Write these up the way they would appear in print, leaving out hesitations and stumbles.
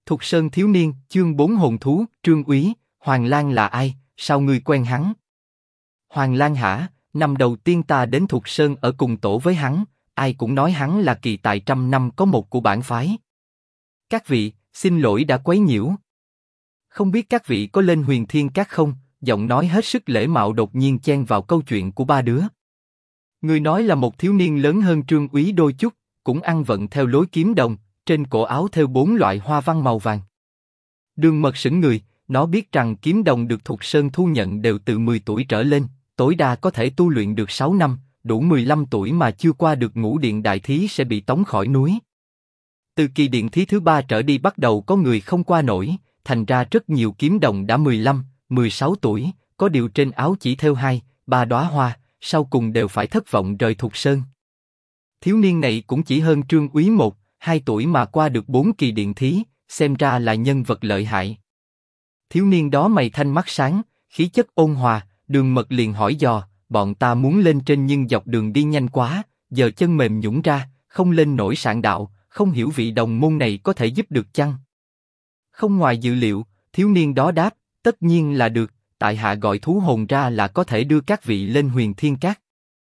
Thục Sơn thiếu niên, chương 4 hồn thú, Trương Úy, Hoàng Lang là ai, sao ngươi quen hắn? Hoàng Lang hả, năm đầu tiên ta đến Thục Sơn ở cùng tổ với hắn, ai cũng nói hắn là kỳ tài trăm năm có một của bản phái. Các vị, xin lỗi đã quấy nhiễu. Không biết các vị có lên Huyền Thiên Các không? Giọng nói hết sức lễ mạo đột nhiên chen vào câu chuyện của ba đứa. Người nói là một thiếu niên lớn hơn Trương Úy đôi chút, cũng ăn vận theo lối kiếm đồng, trên cổ áo thêu 4 loại hoa văn màu vàng. Đường Mật sững người, nó biết rằng kiếm đồng được Thục Sơn thu nhận đều từ 10 tuổi trở lên, tối đa có thể tu luyện được 6 năm, đủ 15 tuổi mà chưa qua được ngũ điện đại thí sẽ bị tống khỏi núi. Từ kỳ điện thí thứ 3 trở đi bắt đầu có người không qua nổi, thành ra rất nhiều kiếm đồng đã 15, 16 tuổi, có điều trên áo chỉ thêu 2, 3 đóa hoa, sau cùng đều phải thất vọng rời Thục Sơn. Thiếu niên này cũng chỉ hơn Trương Úy 1, 2 tuổi mà qua được 4 kỳ điện thí, xem ra là nhân vật lợi hại. Thiếu niên đó mày thanh mắt sáng, khí chất ôn hòa, Đường Mật liền hỏi dò, bọn ta muốn lên trên nhưng dọc đường đi nhanh quá, giờ chân mềm nhũn ra, không lên nổi sạn đạo, không hiểu vị đồng môn này có thể giúp được chăng? Không ngoài dự liệu, thiếu niên đó đáp, tất nhiên là được, tại hạ gọi thú hồn ra là có thể đưa các vị lên Huyền Thiên Các.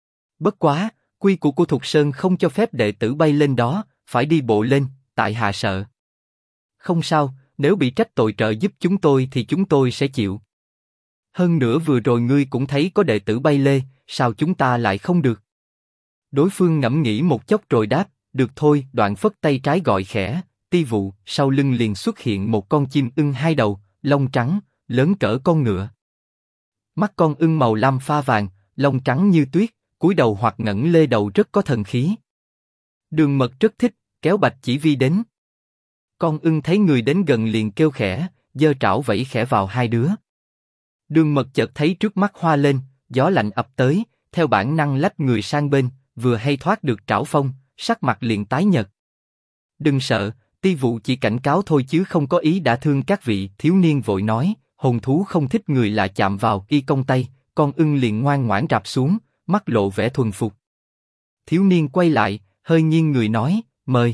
Bất quá, quy củ của Thục Sơn không cho phép đệ tử bay lên đó, phải đi bộ lên, tại hạ sợ. Không sao, nếu bị trách tội trợ giúp chúng tôi thì chúng tôi sẽ chịu. Hơn nữa vừa rồi ngươi cũng thấy có đệ tử bay lê, sao chúng ta lại không được? Đối phương ngẫm nghĩ một chốc rồi đáp, được thôi, đoạn phất tay trái gọi khẽ, ti vụ, sau lưng liền xuất hiện một con chim ưng 2 đầu, lông trắng, lớn cỡ con ngựa. Mắt con ưng màu lam pha vàng, lông trắng như tuyết, cúi đầu hoặc ngẩng lê đầu rất có thần khí. Đường Mật rất thích, kéo Bạch Chỉ Vi đến. Con ưng thấy người đến gần liền kêu khẽ, giơ trảo vẫy khẽ vào hai đứa. Đường Mật chợt thấy trước mắt hoa lên, gió lạnh ập tới, theo bản năng lách người sang bên, vừa hay thoát được trảo phong, sắc mặt liền tái nhợt. Đừng sợ, ti vụ chỉ cảnh cáo thôi chứ không có ý đả thương các vị. Thiếu niên vội nói, hồn thú không thích người lạ chạm vào, y cong tay, con ưng liền ngoan ngoãn rạp xuống, mắt lộ vẻ thuần phục. Thiếu niên quay lại, hơi nghiêng người nói, mời.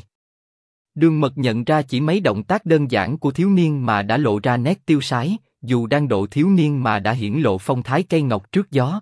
Đường Mật nhận ra chỉ mấy động tác đơn giản của thiếu niên mà đã lộ ra nét tiêu sái, dù đang độ thiếu niên mà đã hiển lộ phong thái cây ngọc trước gió.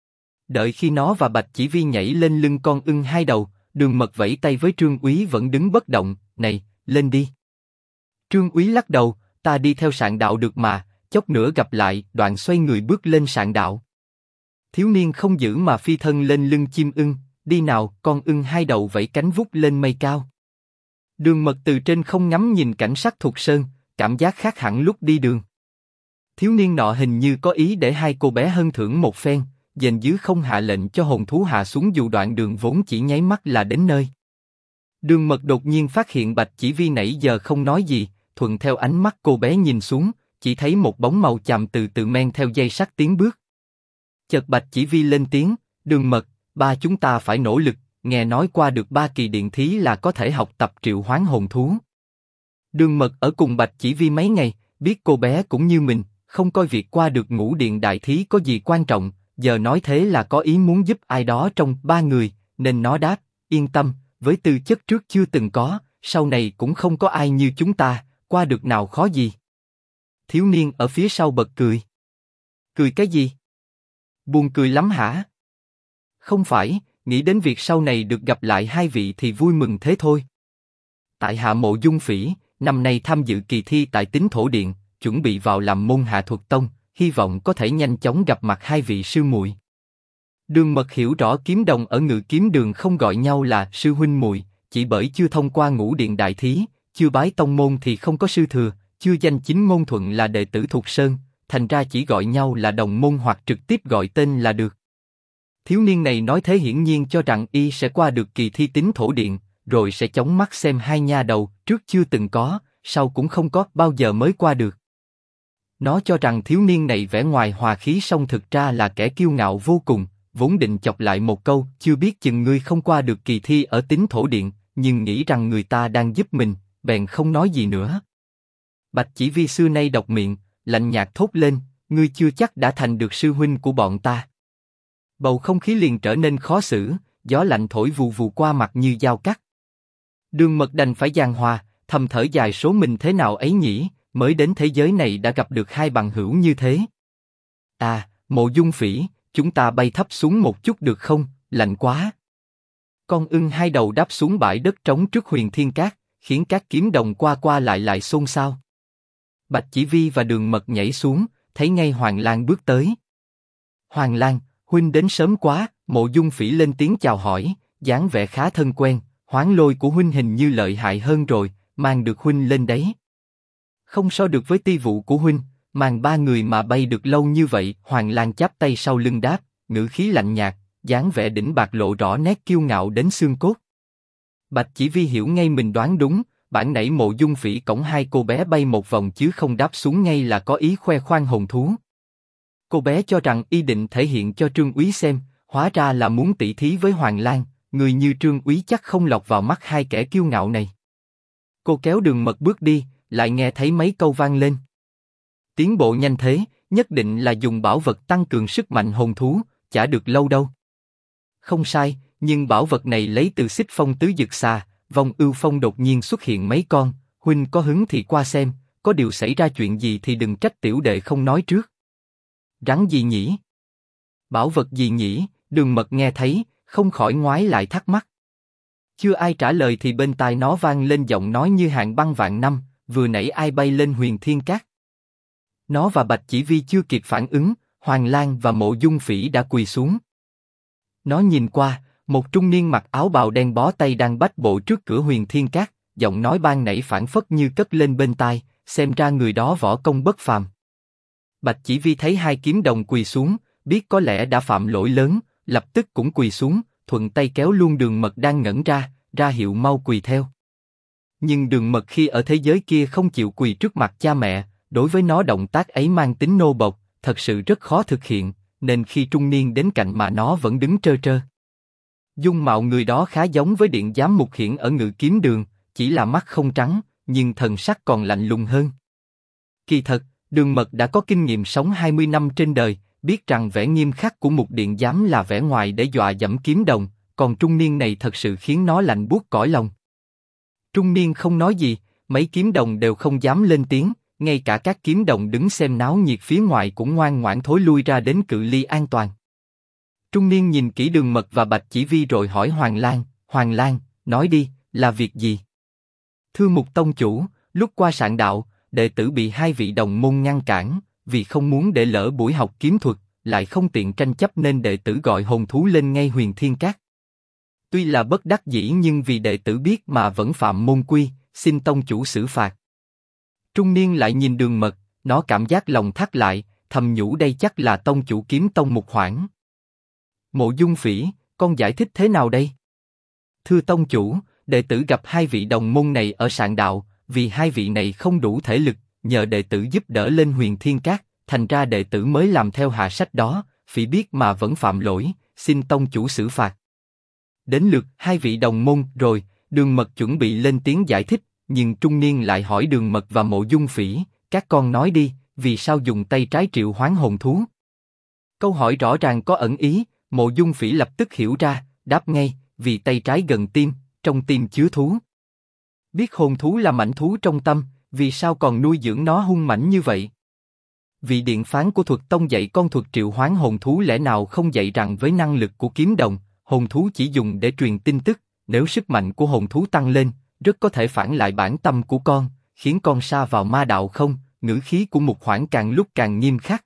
Đợi khi nó và Bạch Chỉ Vi nhảy lên lưng con ưng 2 đầu, Đường Mật vẫy tay với Trương Úy vẫn đứng bất động, này, lên đi. Trương Úy lắc đầu, ta đi theo sạn đạo được mà, chốc nữa gặp lại, đoạn xoay người bước lên sạn đạo. Thiếu niên không giữ mà phi thân lên lưng chim ưng, đi nào, con ưng 2 đầu vẫy cánh vút lên mây cao. Đường Mật từ trên không ngắm nhìn cảnh sắc Thục Sơn, cảm giác khác hẳn lúc đi đường. Thiếu niên nọ hình như có ý để hai cô bé hân thưởng một phen, dền dưới không hạ lệnh cho hồn thú hạ xuống dù đoạn đường vốn chỉ nháy mắt là đến nơi. Đường Mật đột nhiên phát hiện Bạch Chỉ Vi nãy giờ không nói gì, thuận theo ánh mắt cô bé nhìn xuống, chỉ thấy một bóng màu chàm từ từ men theo dây sắt tiến bước. Chợt Bạch Chỉ Vi lên tiếng, Đường Mật, ba chúng ta phải nỗ lực, nghe nói qua được 3 kỳ điện thí là có thể học tập triệu hoán hồn thú. Đường Mật ở cùng Bạch Chỉ Vi mấy ngày, biết cô bé cũng như mình, không coi việc qua được ngũ điện đại thí có gì quan trọng, giờ nói thế là có ý muốn giúp ai đó trong 3 người, nên nó đáp, yên tâm, với tư chất trước chưa từng có, sau này cũng không có ai như chúng ta, qua được nào khó gì. Thiếu niên ở phía sau bật cười. Cười cái gì? Buồn cười lắm hả? Không phải, nghĩ đến việc sau này được gặp lại hai vị thì vui mừng thế thôi. Tại hạ Mộ Dung Phỉ, năm nay tham dự kỳ thi tại Tín Thổ Điện, chuẩn bị vào làm môn Hạ Thuật Tông, hy vọng có thể nhanh chóng gặp mặt hai vị sư muội. Đường Mật hiểu rõ kiếm đồng ở Ngự Kiếm Đường không gọi nhau là sư huynh muội, chỉ bởi chưa thông qua ngũ điện đại thí, chưa bái tông môn thì không có sư thừa, chưa danh chính ngôn thuận là đệ tử Thục Sơn, thành ra chỉ gọi nhau là đồng môn hoặc trực tiếp gọi tên là được. Thiếu niên này nói thế hiển nhiên cho rằng y sẽ qua được kỳ thi Tín Thổ Điện, rồi sẽ chóng mắt xem hai nha đầu, trước chưa từng có, sau cũng không có bao giờ mới qua được. Nó cho rằng thiếu niên này vẻ ngoài hòa khí song thực ra là kẻ kiêu ngạo vô cùng, vốn định chọc lại một câu, chưa biết chừng ngươi không qua được kỳ thi ở Tín Thổ Điện, nhưng nghĩ rằng người ta đang giúp mình, bèn không nói gì nữa. Bạch Chỉ Vi xưa nay độc miệng, lạnh nhạt thốt lên, ngươi chưa chắc đã thành được sư huynh của bọn ta. Bầu không khí liền trở nên khó xử, gió lạnh thổi vù vù qua mặt như dao cắt. Đường Mật đành phải giằng hòa, thầm thở dài số mình thế nào ấy nhỉ, mới đến thế giới này đã gặp được hai bằng hữu như thế. À, Mộ Dung Phỉ, chúng ta bay thấp xuống một chút được không, lạnh quá. Con ưng hai đầu đáp xuống bãi đất trống trước Huyền Thiên Cát, khiến các kiếm đồng qua qua lại xôn xao. Bạch Chỉ Vi và Đường Mật nhảy xuống, thấy ngay Hoàng Lang bước tới. Hoàng Lang, huynh đến sớm quá, Mộ Dung Phỉ lên tiếng chào hỏi, dáng vẻ khá thân quen. Hoán lôi của huynh hình như lợi hại hơn rồi, mang được huynh lên đấy. Không so được với ti vụ của huynh, màn 3 người mà bay được lâu như vậy. Hoàng Lang chắp tay sau lưng đáp, ngữ khí lạnh nhạt, dáng vẻ đỉnh bạc lộ rõ nét kiêu ngạo đến xương cốt. Bạch Chỉ Vi hiểu ngay mình đoán đúng, bản nãy Mộ Dung Phỉ cõng hai cô bé bay một vòng chứ không đáp xuống ngay là có ý khoe khoang hồn thú. Cô bé cho rằng y định thể hiện cho Trương Úy xem, hóa ra là muốn tỉ thí với Hoàng Lang. Người như Trương Úy chắc không lọt vào mắt hai kẻ kiêu ngạo này. Cô kéo Đường Mật bước đi, lại nghe thấy mấy câu vang lên. Tiến bộ nhanh thế, nhất định là dùng bảo vật tăng cường sức mạnh hồn thú, chả được lâu đâu. Không sai, nhưng bảo vật này lấy từ Xích Phong Tứ Dực Xà, vong ưu phong đột nhiên xuất hiện mấy con, huynh có hứng thì qua xem, có điều xảy ra chuyện gì thì đừng trách tiểu đệ không nói trước. Rắn gì nhỉ? Bảo vật gì nhỉ? Đường Mật nghe thấy, không khỏi ngoái lại thắc mắc. Chưa ai trả lời thì bên tai nó vang lên giọng nói như hàn băng vạn năm, vừa nãy ai bay lên Huyền Thiên Cát? Nó và Bạch Chỉ Vi chưa kịp phản ứng, Hoàng Lang và Mộ Dung Phỉ đã quỳ xuống. Nó nhìn qua, một trung niên mặc áo bào đen bó tay đang bách bộ trước cửa Huyền Thiên Cát, giọng nói ban nãy phảng phất như cất lên bên tai, xem ra người đó võ công bất phàm. Bạch Chỉ Vi thấy hai kiếm đồng quỳ xuống, biết có lẽ đã phạm lỗi lớn, lập tức cũng quỳ xuống, thuận tay kéo luôn Đường Mật đang ngẩn ra hiệu mau quỳ theo. Nhưng Đường Mật khi ở thế giới kia không chịu quỳ trước mặt cha mẹ, đối với nó động tác ấy mang tính nô bộc, thật sự rất khó thực hiện, nên khi trung niên đến cạnh mà nó vẫn đứng trơ trơ. Dung mạo người đó khá giống với điện giám mục hiển ở Ngự Kiếm Đường, chỉ là mắt không trắng, nhưng thần sắc còn lạnh lùng hơn. Kỳ thật, Đường Mật đã có kinh nghiệm sống 20 năm trên đời, biết rằng vẻ nghiêm khắc của mục điện giám là vẻ ngoài để dọa dẫm kiếm đồng, còn trung niên này thật sự khiến nó lạnh buốt cõi lòng. Trung niên không nói gì, mấy kiếm đồng đều không dám lên tiếng, ngay cả các kiếm đồng đứng xem náo nhiệt phía ngoài cũng ngoan ngoãn thối lui ra đến cự ly an toàn. Trung niên nhìn kỹ Đường Mật và Bạch Chỉ Vi rồi hỏi Hoàng Lang, nói đi, là việc gì? Thưa Mục tông chủ, lúc qua sạn đạo, đệ tử bị hai vị đồng môn ngăn cản, vì không muốn để lỡ buổi học kiếm thuật, lại không tiện tranh chấp nên đệ tử gọi hồn thú lên ngay Huyền Thiên Cát. Tuy là bất đắc dĩ nhưng vì đệ tử biết mà vẫn phạm môn quy, xin tông chủ xử phạt. Trung niên lại nhìn Đường Mật, nó cảm giác lòng thắt lại, thầm nhủ đây chắc là tông chủ kiếm tông Mục Hoảng. Mộ Dung Phỉ, con giải thích thế nào đây? Thưa tông chủ, đệ tử gặp hai vị đồng môn này ở sạn đạo, vì hai vị này không đủ thể lực, nhờ đệ tử giúp đỡ lên Huyền Thiên Cát, thành ra đệ tử mới làm theo hạ sách đó. Phỉ biết mà vẫn phạm lỗi, xin tông chủ xử phạt. Đến lượt hai vị đồng môn rồi, Đường Mật chuẩn bị lên tiếng giải thích, nhưng trung niên lại hỏi Đường Mật và Mộ Dung Phỉ, các con nói đi, vì sao dùng tay trái triệu hoán hồn thú? Câu hỏi rõ ràng có ẩn ý, Mộ Dung Phỉ lập tức hiểu ra, đáp ngay, vì tay trái gần tim, trong tim chứa thú. Biết hồn thú là mãnh thú trong tâm, vì sao còn nuôi dưỡng nó hung mãnh như vậy? Vị điện phán của Thuật Tông dạy con thuật triệu hoán hồn thú lẽ nào không dạy rằng với năng lực của kiếm đồng, hồn thú chỉ dùng để truyền tin tức, nếu sức mạnh của hồn thú tăng lên, rất có thể phản lại bản tâm của con, khiến con sa vào ma đạo không? Ngữ khí của Mục Hoảng càng lúc càng nghiêm khắc.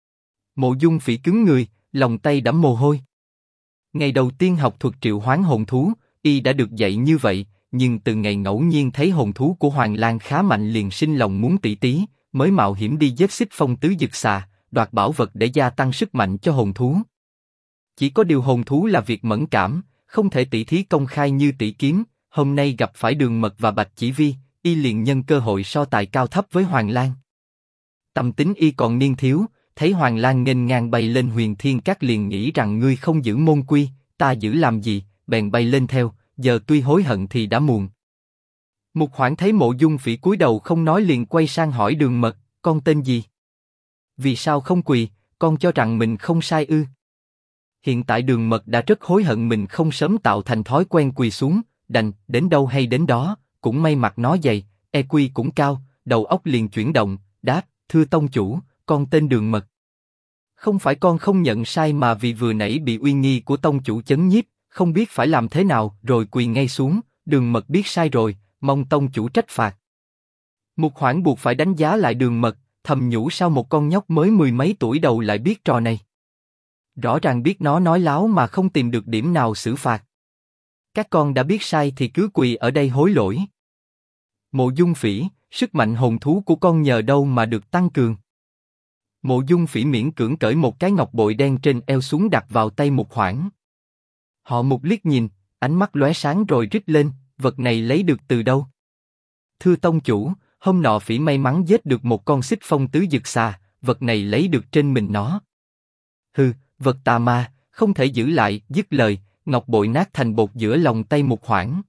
Mộ Dung Phỉ cứng người, lòng tay đẫm mồ hôi. Ngày đầu tiên học thuật triệu hoán hồn thú, y đã được dạy như vậy, nhưng từ ngày ngẫu nhiên thấy hồn thú của Hoàng Lang khá mạnh liền sinh lòng muốn tỉ thí, mới mạo hiểm đi giết Xích Phong Tứ Dực Xà, đoạt bảo vật để gia tăng sức mạnh cho hồn thú. Chỉ có điều hồn thú là việc mẫn cảm, không thể tỉ thí công khai như tỉ kiếm. Hôm nay gặp phải Đường Mật và Bạch Chỉ Vi, y liền nhân cơ hội so tài cao thấp với Hoàng Lang. Tâm tính y còn niên thiếu, thấy Hoàng Lang nghênh ngang bay lên Huyền Thiên Cát liền nghĩ rằng ngươi không giữ môn quy, ta giữ làm gì, bèn bay lên theo. Giờ tuy hối hận thì đã muộn. Mục Hoảng thấy Mộ Dung Phỉ cúi đầu không nói liền quay sang hỏi Đường Mật, con tên gì? Vì sao không quỳ, con cho rằng mình không sai ư? Hiện tại Đường Mật đã rất hối hận mình không sớm tạo thành thói quen quỳ xuống, đành đến đâu hay đến đó, cũng may mặc nó dày, EQ cũng cao, đầu óc liền chuyển động, đáp, thưa tông chủ, con tên Đường Mật. Không phải con không nhận sai mà vì vừa nãy bị uy nghi của tông chủ chấn nhiếp, không biết phải làm thế nào, rồi quỳ ngay xuống, Đường Mật biết sai rồi, mong tông chủ trách phạt. Mục Hoảng buộc phải đánh giá lại Đường Mật, thầm nhủ sao một con nhóc mới mười mấy tuổi đầu lại biết trò này. Rõ ràng biết nó nói láo mà không tìm được điểm nào xử phạt. Các con đã biết sai thì cứ quỳ ở đây hối lỗi. Mộ Dung Phỉ, sức mạnh hồn thú của con nhờ đâu mà được tăng cường? Mộ Dung Phỉ miễn cưỡng cởi một cái ngọc bội đen trên eo xuống đặt vào tay Mục Hoảng. Họ Mục liếc nhìn, ánh mắt lóe sáng rồi rít lên, vật này lấy được từ đâu? Thưa tông chủ, hôm nọ Phỉ may mắn giết được một con xích phong tứ dực xà, vật này lấy được trên mình nó. Hừ, vật tà ma, không thể giữ lại. Dứt lời, ngọc bội nát thành bột giữa lòng tay Mục Hoảng.